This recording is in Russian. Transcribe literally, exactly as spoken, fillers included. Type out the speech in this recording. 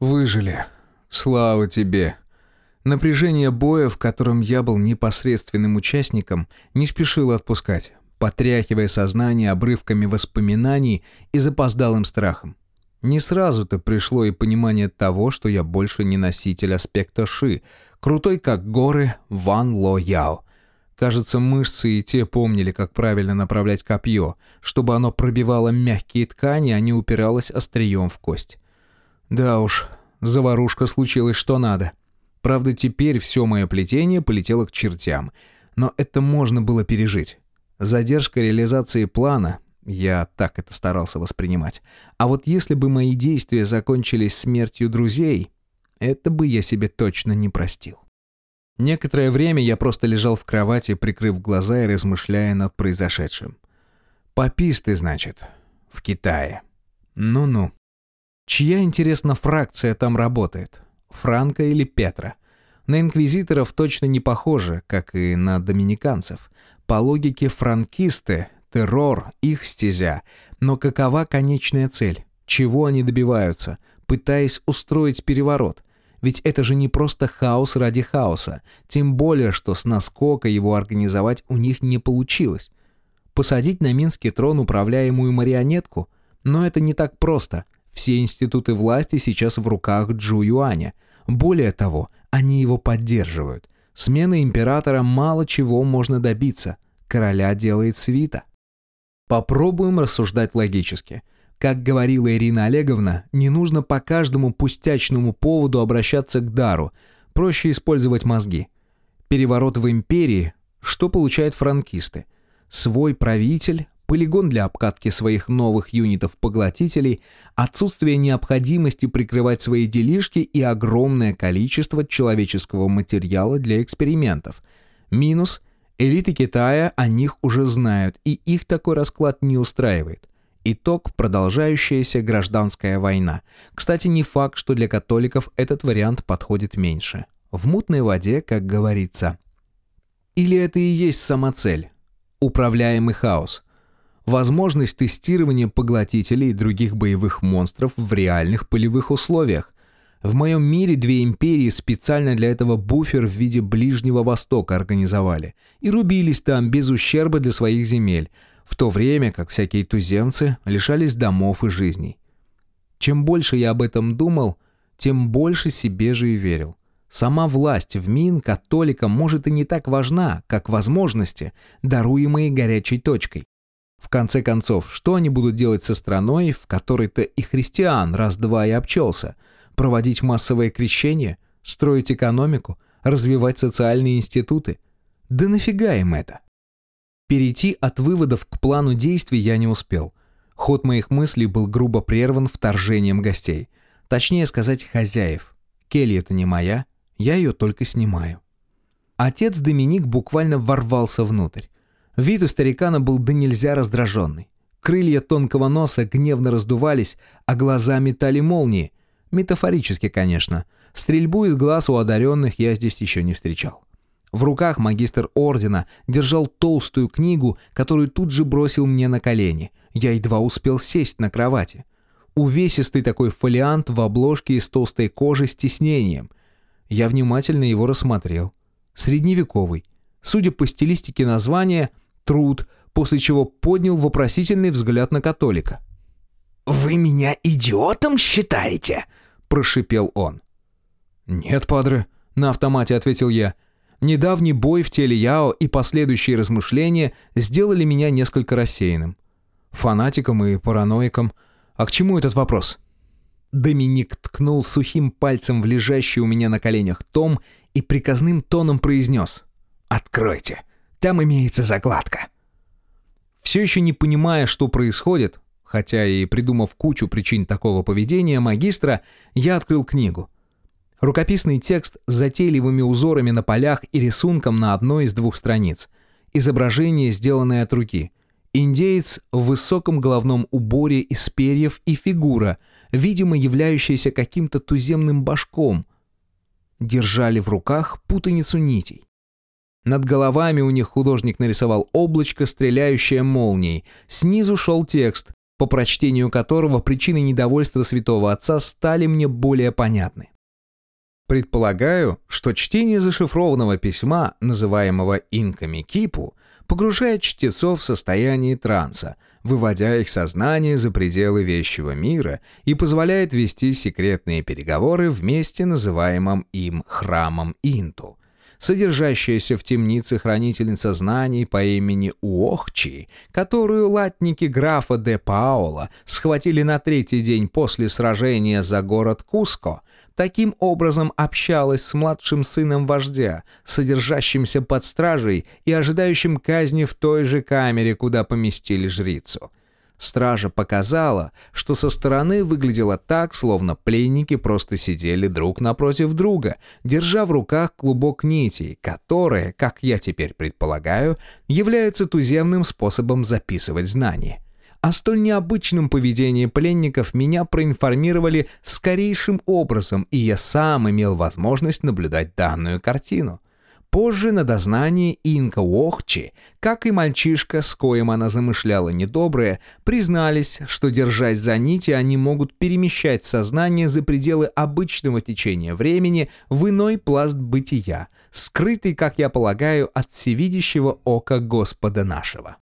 Выжили. Слава тебе. Напряжение боя, в котором я был непосредственным участником, не спешило отпускать, потряхивая сознание обрывками воспоминаний и запоздалым страхом. Не сразу-то пришло и понимание того, что я больше не носитель аспекта Ши, крутой как горы Ван Ло Яо. Кажется, мышцы и те помнили, как правильно направлять копье, чтобы оно пробивало мягкие ткани, а не упиралось острием в кость. Да уж, заварушка случилась что надо. Правда, теперь все мое плетение полетело к чертям, но это можно было пережить. Задержка реализации плана, я так это старался воспринимать. А вот если бы мои действия закончились смертью друзей, это бы я себе точно не простил. Некоторое время я просто лежал в кровати, прикрыв глаза и размышляя над произошедшим. Пописты, значит, в Китае. Ну-ну. Чья, интересно, фракция там работает? Франко или Петра? На инквизиторов точно не похоже, как и на доминиканцев. По логике франкисты, террор, их стезя. Но какова конечная цель? Чего они добиваются, пытаясь устроить переворот? Ведь это же не просто хаос ради хаоса. Тем более, что с наскока его организовать у них не получилось. Посадить на Минский трон управляемую марионетку? Но это не так просто. Все институты власти сейчас в руках Джу Юаня. Более того, они его поддерживают. Сменой императора мало чего можно добиться. Короля делает свита. Попробуем рассуждать логически. Как говорила Ирина Олеговна, не нужно по каждому пустячному поводу обращаться к дару. Проще использовать мозги. Переворот в империи. Что получают франкисты? Свой правитель, полигон для обкатки своих новых юнитов-поглотителей, отсутствие необходимости прикрывать свои делишки и огромное количество человеческого материала для экспериментов. Минус – элиты Китая о них уже знают, и их такой расклад не устраивает. Итог – продолжающаяся гражданская война. Кстати, не факт, что для католиков этот вариант подходит меньше. В мутной воде, как говорится. Или это и есть сама цель? Управляемый хаос. Возможность тестирования поглотителей и других боевых монстров в реальных полевых условиях. В моем мире две империи специально для этого буфер в виде Ближнего Востока организовали. И рубились там без ущерба для своих земель, в то время как всякие туземцы лишались домов и жизней. Чем больше я об этом думал, тем больше себе же и верил. Сама власть в Мин католикам может и не так важна, как возможности, даруемые горячей точкой. В конце концов, что они будут делать со страной, в которой-то и христиан раз-два и обчелся? Проводить массовое крещение? Строить экономику? Развивать социальные институты? Да нафига им это? Перейти от выводов к плану действий я не успел. Ход моих мыслей был грубо прерван вторжением гостей. Точнее сказать, хозяев. Келья-то не моя, я ее только снимаю. Отец Доминик буквально ворвался внутрь. Вид у старикана был до нельзя раздраженный. Крылья тонкого носа гневно раздувались, а глаза метали молнии. Метафорически, конечно. Стрельбу из глаз у одаренных я здесь еще не встречал. В руках магистр ордена держал толстую книгу, которую тут же бросил мне на колени. Я едва успел сесть на кровати. Увесистый такой фолиант в обложке из толстой кожи с тиснением. Я внимательно его рассмотрел. Средневековый. Судя по стилистике названия, труд, после чего поднял вопросительный взгляд на католика. «Вы меня идиотом считаете?» – прошипел он. «Нет, падре», – на автомате ответил я. Недавний бой в теле Яо и последующие размышления сделали меня несколько рассеянным. Фанатиком и параноиком. А к чему этот вопрос? Доминик ткнул сухим пальцем в лежащий у меня на коленях том и приказным тоном произнес: «Откройте, там имеется закладка». Все еще не понимая, что происходит, хотя и придумав кучу причин такого поведения магистра, я открыл книгу. Рукописный текст с затейливыми узорами на полях и рисунком на одной из двух страниц. Изображение, сделанное от руки. Индеец в высоком головном уборе из перьев и фигура, видимо, являющаяся каким-то туземным башком. Держали в руках путаницу нитей. Над головами у них художник нарисовал облачко, стреляющее молнией. Снизу шел текст по прочтению которого причины недовольства святого отца стали мне более понятны. Предполагаю, что чтение зашифрованного письма, называемого инками кипу, погружает чтецов в состояние транса, выводя их сознание за пределы вещего мира и позволяет вести секретные переговоры в месте, называемом им храмом Инту. Содержащаяся в темнице хранительница знаний по имени Уохчи, которую латники графа де Паола схватили на третий день после сражения за город Куско, таким образом общалась с младшим сыном вождя, содержащимся под стражей и ожидающим казни в той же камере, куда поместили жрицу. Стража показала, что со стороны выглядело так, словно пленники просто сидели друг напротив друга, держа в руках клубок нитей, которые, как я теперь предполагаю, являются туземным способом записывать знания. О столь необычном поведении пленников меня проинформировали скорейшим образом, и я сам имел возможность наблюдать данную картину. Позже на дознании инка Уохчи, как и мальчишка, с коим она замышляла недоброе, признались, что, держась за нити, они могут перемещать сознание за пределы обычного течения времени в иной пласт бытия, скрытый, как я полагаю, от всевидящего ока Господа нашего.